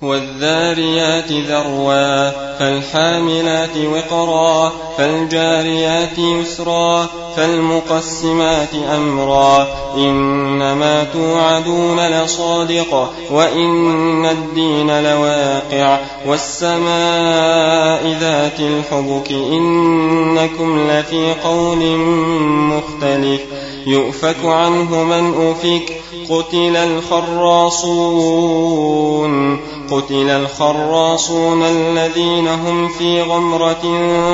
والذاريات ذروا فالحاملات وقرا فالجاريات يسرا فالمقسمات أمرا إنما توعدون لصادق وإن الدين لواقع والسماء ذات الحبك إنكم لفي قول مختلف يؤفك عنه من أفك قتل الخراصون الذين هم في غمرة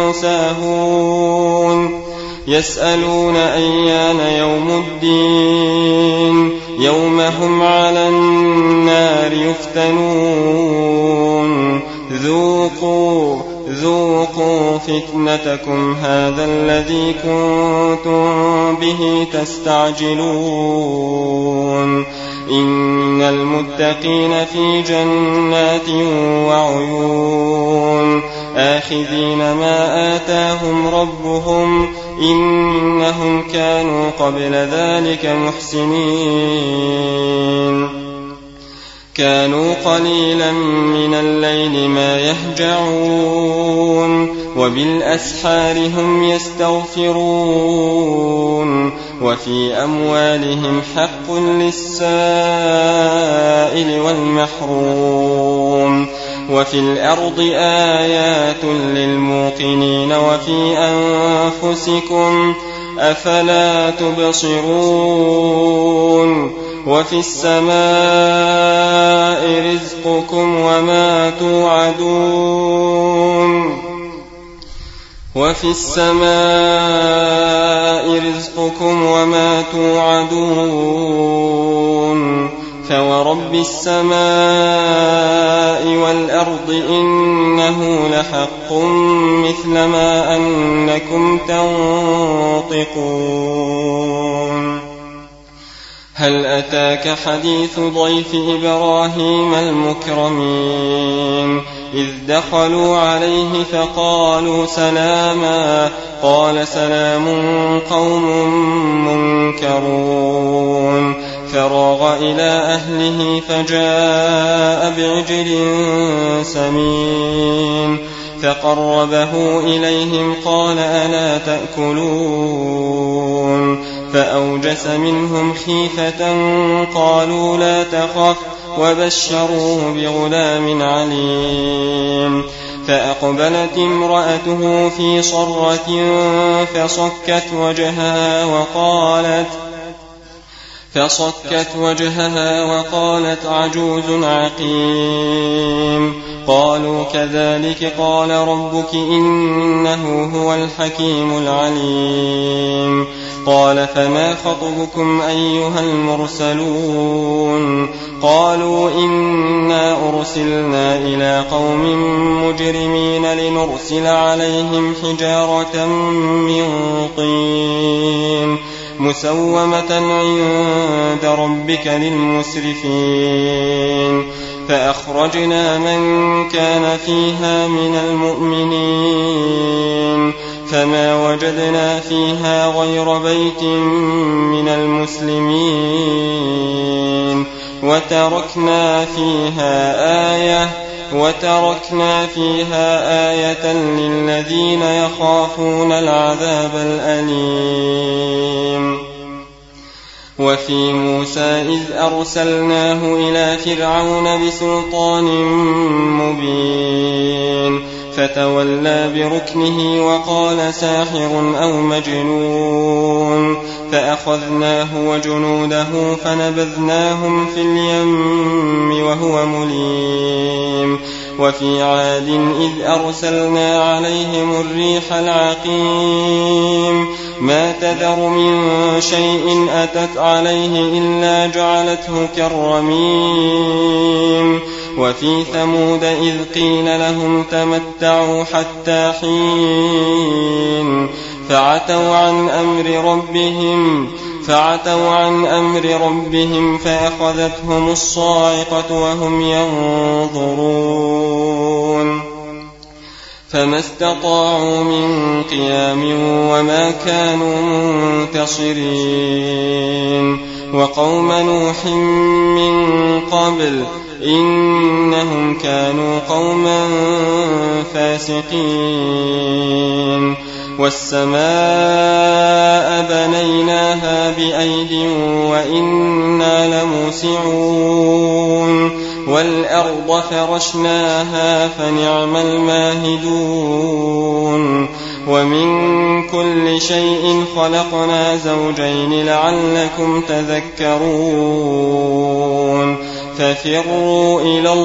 ساهون يسألون أيان يوم الدين يوم هم على النار يفتنون ذوقوا فتنتكم هذا الذي كنتم به تستعجلون إن المتقين في جنات وعيون آخذين ما آتاهم ربهم إنهم كانوا قبل ذلك محسنين كانوا قليلا من الليل ما يهجعون وبالأسحار هم يستغفرون وفي أموالهم حق للسائل والمحروم وفي الأرض آيات للموقنين وفي أنفسكم أفلا تبصرون وفي السماء رزقكم وما توعدون فورب السماء والأرض إنه لحق مثل ما أنكم تنطقون هل أتاك حديث ضيف إبراهيم المكرمين إذ دخلوا عليه فقالوا سلاما قال سلام قوم منكرون فراغ إلى أهله فجاء بعجل سمين فقربه إليهم قال ألا تأكلون فأوجس منهم خيفة قالوا لا تخف وبشروه بغلام عليم فأقبلت امرأته في صرة فصكت وجهها وقالت عجوز عقيم قالوا كذلك قال ربك إنه هو الحكيم العليم قال فما خطبكم أيها المرسلون قالوا إنا أرسلنا إلى قوم مجرمين لنرسل عليهم حجارة من طين مسومة عند ربك للمسرفين فأخرجنا من كان فيها من المؤمنين فما وجدنا فيها غير بيت من المسلمين وتركنا فيها آية للذين يخافون العذاب الأليم وفي موسى إذ أرسلناه إلى فرعون بسلطان مبين فتولى بركنه وقال ساحر أو مجنون فأخذناه وجنوده فنبذناهم في اليم وهو مليم وفي عاد إذ أرسلنا عليهم الريح العقيم ما تذر من شيء أتت عليه إلا جعلته كالرميم وفي ثمود إذ قيل لهم تمتعوا حتى حين فعتوا عن أمر ربهم فأخذتهم الصاعقة وهم ينظرون فما استطاعوا من قيام وما كانوا منتصرين وقوم نوح من قبل إنا إنهم كانوا قوما فاسقين والسماء بنيناها بأيد وإنا لموسعون والأرض فرشناها فنعم الماهدون ومن كل شيء خلقنا زوجين لعلكم تذكرون ففروا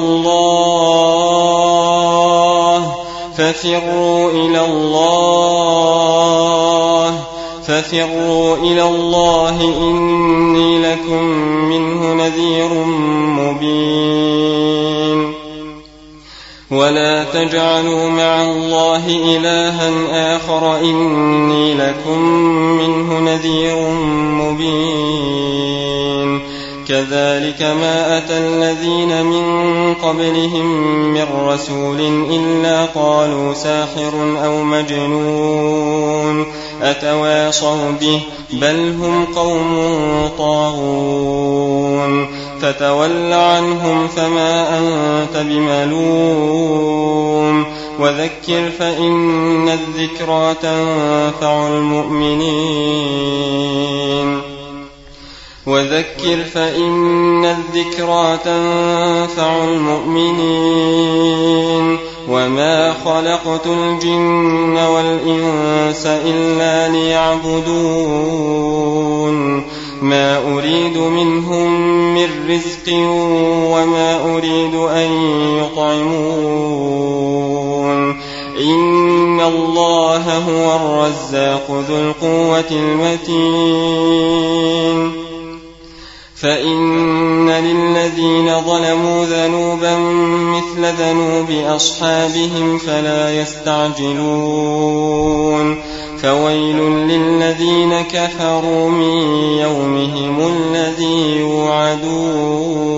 إلى الله إني لكم منه نذير مبين ولا تجعلوا مع الله إلها آخر إني لكم منه نذير مبين كذلك ما أتى الذين من قبلهم من رسول إلا قالوا ساحر أو مجنون أتواصوا به بل هم قوم طاغون فتول عنهم فما أنت بملوم وذكر فإن الذكرى تنفع المؤمنين وما خلقت الجن والإنس إلا ليعبدون ما أريد منهم من رزق وما أريد أن يطعمون إن الله هو الرزاق ذو القوة المتين فإن للذين ظلموا ذنوبا مثل ذنوب أصحابهم فلا يستعجلون فويل للذين كفروا من يومهم الذي يوعدون